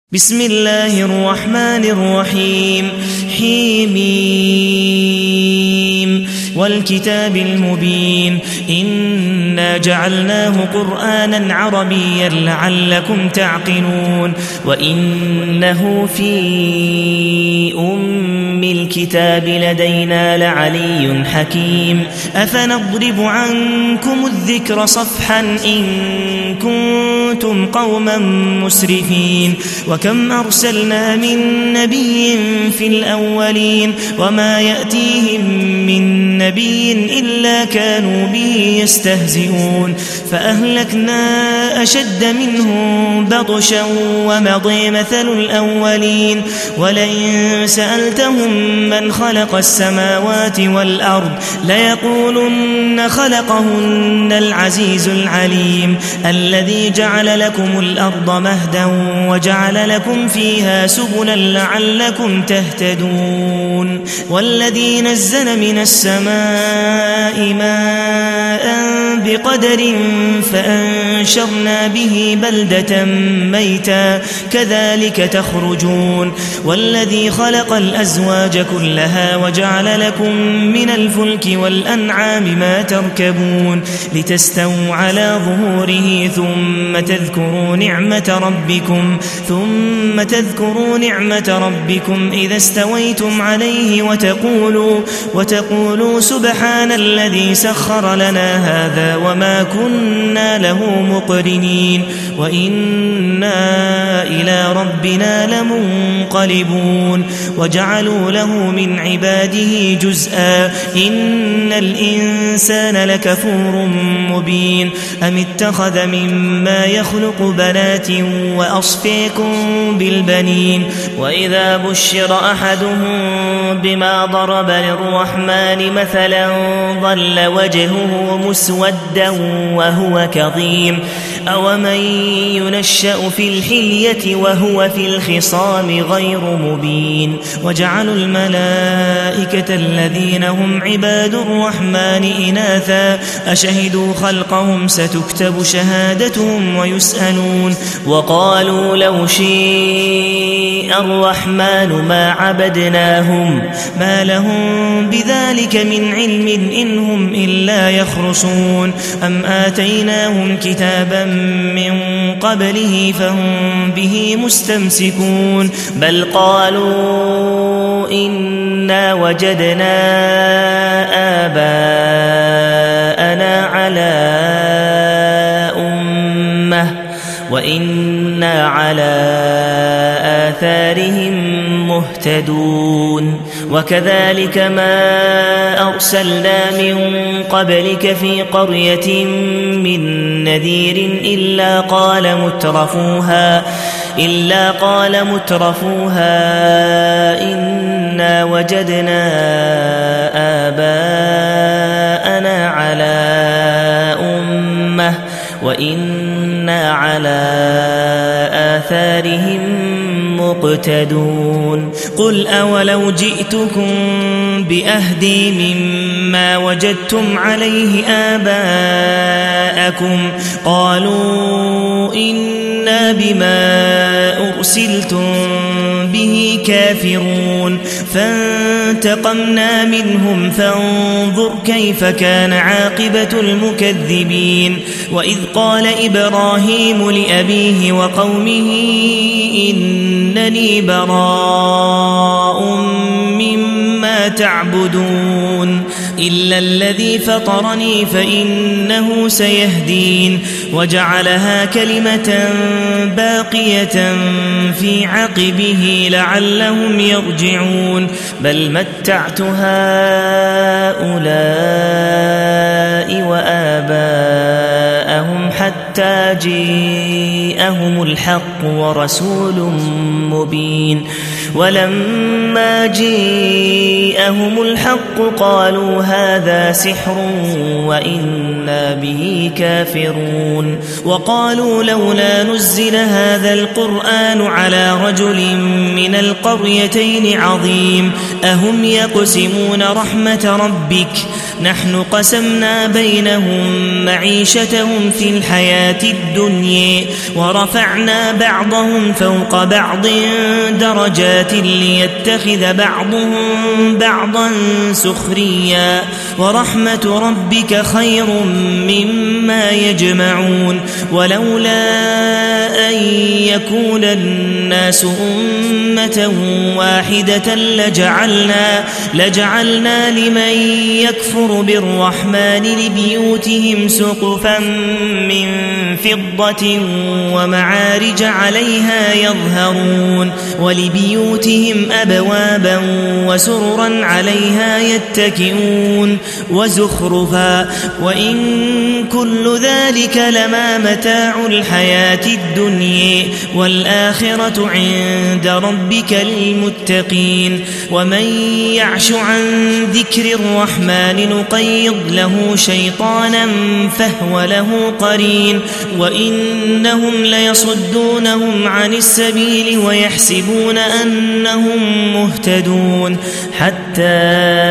بسم الله الرحمن الرحيم حميم والكتاب المبين إنا جعلناه قرآنا عربيا لعلكم تعقلون وإنه في الكتاب لدينا لعلي حكيم أفنضرب عنكم الذكر صفحا إن كنتم قوما مسرفين وكم أرسلنا من نبي في الأولين وما يأتيهم من نبي إلا كانوا به يستهزئون فأهلكنا أشد منهم بطشا ومضي مثل الأولين ولئن سألتهم من خلق السماوات والأرض ليقولن خلقهن العزيز العليم الذي جعل لكم الأرض مهدا وجعل لكم فيها سبلا لعلكم تهتدون والذي نزل من السماء ماء بقدر فأنشرنا به بلدة ميتا كذلك تخرجون والذي خلق الأزواج كلها وجعل لكم من الفلك والأنعام ما تركبون لتستووا على ظهوره ثم تذكروا نعمة ربكم إذا استويتم عليه وتقولوا سبحان الذي سخر لنا هذا وما كنا له مقرنين وإنا إلى ربنا لمنقلبون وجعلوا له من عباده جزءا إن الإنسان لكفور مبين أم اتخذ مما يخلق بنات وأصفيكم بالبنين وإذا بشر أحدهم بما ضرب للرحمن مثلا ظل وجهه مسودا وهو كظيم أومن ينشأ في الحلية وهو في الخصام غير مبين وجعلوا الملائكة الذين هم عباد الرحمن إناثا أشهدوا خلقهم ستكتب شهادتهم ويسألون وقالوا لو شيء الرحمن ما عبدناهم ما لهم بذلك من علم إن هم إلا يخرصون أم آتيناهم كتابا من قبله فهم به مستمسكون بل قالوا إنا وجدنا آباءنا على أمة وإنا على آثارهم مهتدون وكذلك ما أرسلنا من قبلك في قرية من نذير إلا قال مترفوها إنا وجدنا آباءنا على أمة وإنا على آثارهم مقتدون قل أولو جئتكم بأهدي مما وجدتم عليه آباءكم قالوا إنا بما أرسلتم به كافرون فانتقمنا منهم فانظر كيف كان عاقبة المكذبين وإذ قال إبراهيم لأبيه وقومه إنني براء مما تعبدون إلا الذي فطرني فإنه سيهدين وجعلها كلمة باقية في عقبه لعلهم يرجعون بل متعت هؤلاء وآباءهم حتى جاءهم الحق ورسول مبين ولما جاءهم الحق قالوا هذا سحر وإنا به كافرون وقالوا لولا نزل هذا القرآن على رجل من القريتين عظيم أهم يقسمون رحمة ربك نحن قسمنا بينهم معيشتهم في الحياة الحياة الدنيا ورفعنا بعضهم فوق بعض درجات ليتخذ بعضهم بعضا سخريا ورحمة ربك خير مما يجمعون ولولا أن يكون الناس أمة واحدة لجعلنا لمن يكفر بالرحمن لبيوتهم سقفا من فضة ومعارج عليها يظهرون ولبيوتهم أبوابا وسررا عليها يتكئون وزخرفا وإن كل ذلك لما متاع الحياة الدنيا والآخرة عند ربك للمتقين ومن يعش عن ذكر الرحمن نقيض له شيطانا فهو له قرين وإنهم ليصدونهم عن السبيل ويحسبون أنهم مهتدون حتى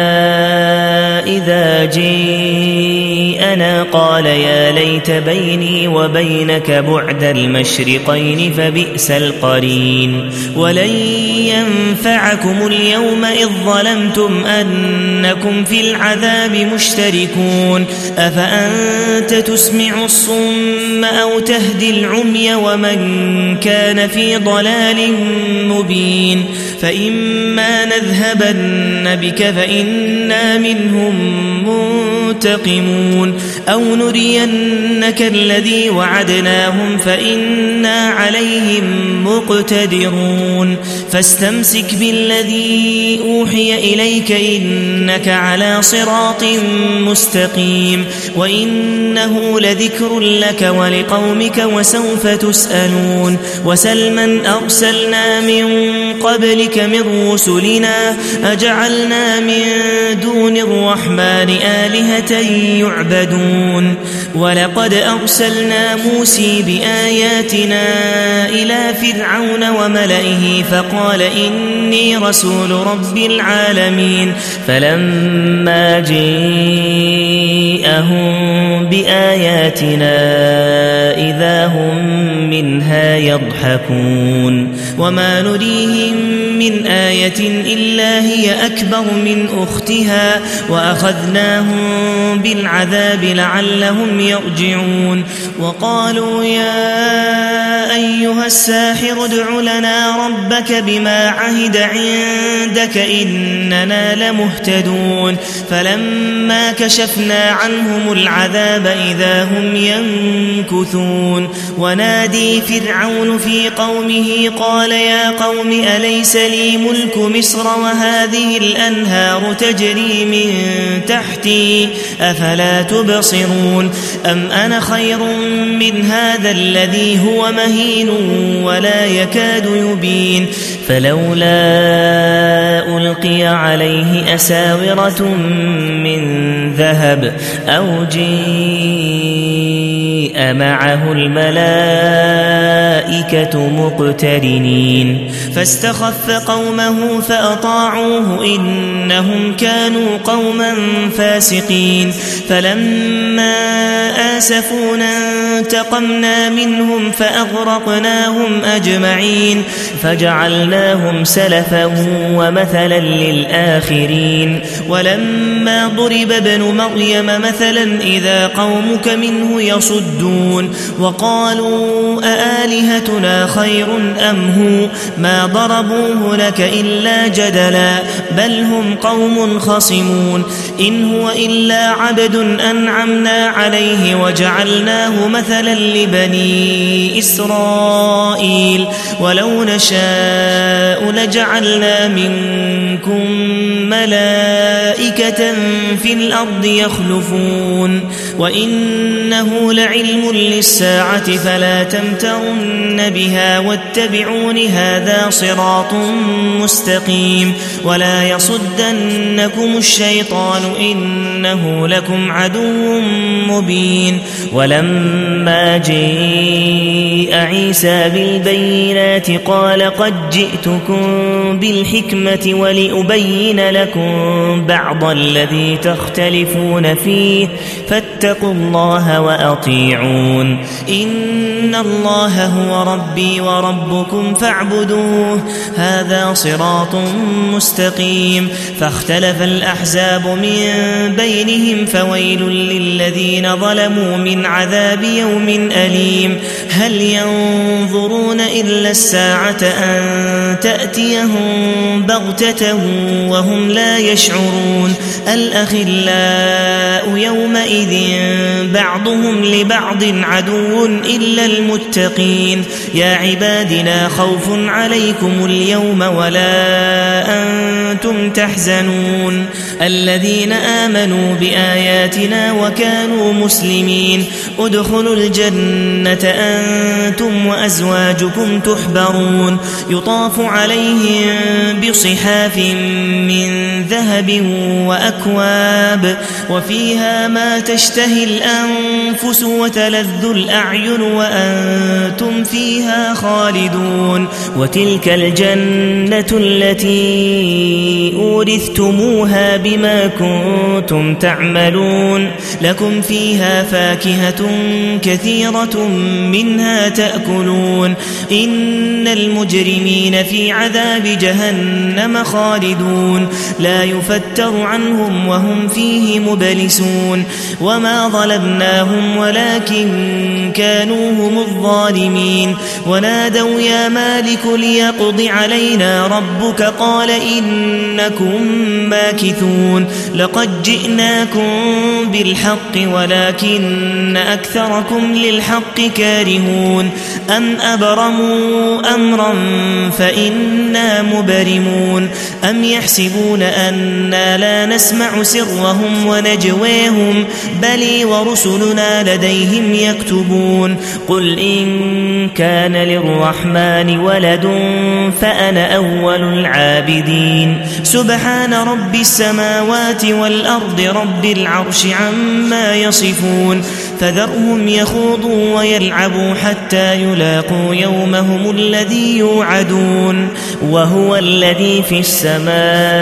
إذا جاءنا قال يا ليت بيني وبينك بعد المشرقين فبئس القرين ولن ينفعكم اليوم إذ ظلمتم أنكم في العذاب مشتركون أفأنت تسمع الصم أو تهدي العمي ومن كان في ضلال مبين فإما نذهبن بك فإنا منهم منتقمون أو نرينك الذي وعدناهم فإنا عليهم مقتدرون فاستمسك بالذي أوحي إليك إنك على صراط مستقيم وإنه لذكر لك ولقومك وسوف تسألون وسل من أرسلنا من قبلك من رسلنا أجعلنا من دون الرحمن آلهة يعبدون ولقد أرسلنا موسى بآياتنا إلى فرعون وملئه فقال إني رسول رب العالمين فلما جاءهم بآياتنا إذا هم منها يضحكون وما نريهم من آية إلا هي أكبر من أختها وأخذناهم بالعذاب لعلهم يرجعون وقالوا يا أيها الساحر ادع لنا ربك بما عهد عندك إننا لمهتدون فلما كشفنا عنهم العذاب إذا هم ينكثون ونادي فرعون في قومه قال يا قوم أليس لي ملك مصر وهذه الأنهار تجري من تحتي أفلا تبصرون أم أنا خير من هذا الذي هو مهين ولا يكاد يبين فلولا ألقي عليه أساورة من ذهب أو جيء معه الملائكة مقترنين فاستخف قومه فأطاعوه إنهم كانوا قوما فاسقين فلما آسفونا انتقمنا منهم فأغرقناهم أجمعين فجعلناهم سلفا ومثلا للآخرين ولما ضرب ابن مريم مثلا إذا قومك منه يصدون وقالوا أآلهتنا خير أم هو ما ضربوه لك إلا جدلا بل هم قوم خصمون إن هو إلا عبد أنعمنا عليه وجعلناه مثلا لبني إسرائيل ولو نشاء لجعلنا منكم ملائكة في الأرض يخلفون وإنه لعلم للساعة فلا تمترن بها واتبعون هذا صراط مستقيم ولا يصدنكم الشيطان إنه لكم عدو مبين ولما جاء عيسى بالبينات قال قد جئتكم بالحكمة ولأبين لكم بعض الذي تختلفون فيه فاتقوا الله وأطيعون إن الله هو ربي وربكم فاعبدوه هذا صراط مستقيم فاختلف الأحزاب من بينهم فويل للذين ظلموا من عذاب يوم أليم هل ينظرون إلا الساعة أن تأتيهم بغتة وهم لا يشعرون الأخلاء يومئذ بعضهم لبعض عدو إلا المتقين يا عبادنا خوف عليكم اليوم ولا أنتم تحزنون الذين آمنوا بآياتنا وكانوا مسلمين ادخلوا الجنة أنتم وأزواجكم تحبرون يطاف عليهم بصحاف من ذهب وأكواب وفيها ما تشتهي الأنفس وتلذ الأعين وأنتم فيها خالدون وتلك الجنة التي أورثتموها بما كنتم تعملون لكم فيها فاكهة كثيرة منها تأكلون إن المجرمين في عذاب جهنم خالدون لا يفتر عنهم وهم فيه مبلسون وما ظلمناهم ولكن كانوا هم الظالمين ونادوا يا مالك ليقض علينا ربك قال إنكم ماكثون لقد جئناكم بالحق ولكن أكثركم للحق كارهون أم أبرموا أمرا فإنا مبرمون أم يحسبون أنا لا نسمع سرهم ونجواهم بل ورسلنا لديهم يكتبون قل إن كان للرحمن ولد فأنا أول العابدين سبحان رب السماوات والأرض رب العرش عما يصفون فذرهم يخوضوا ويلعبوا حتى يلاقوا يومهم الذي يوعدون وهو الذي في السماء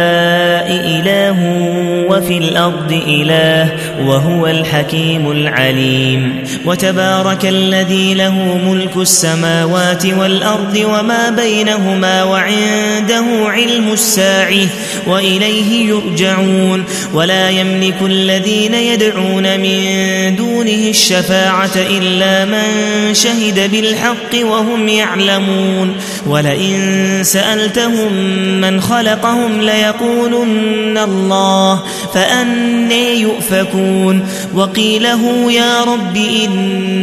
إله وفي الأرض إله وهو الحكيم العليم وتبارك الذي له ملك السماوات والأرض وما بينهما وعنده علم الساعة وإليه يرجعون ولا يملك الذين يدعون من دونه الشفاعة إلا من شهد بالحق وهم يعلمون ولئن سألتهم من خلقهم ليقولن الله فأنى يؤفكون وقيله يا رب إن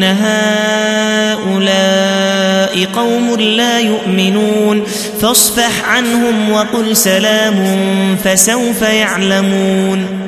هؤلاء قوم لا يؤمنون فاصفح عنهم وقل سلام فسوف يعلمون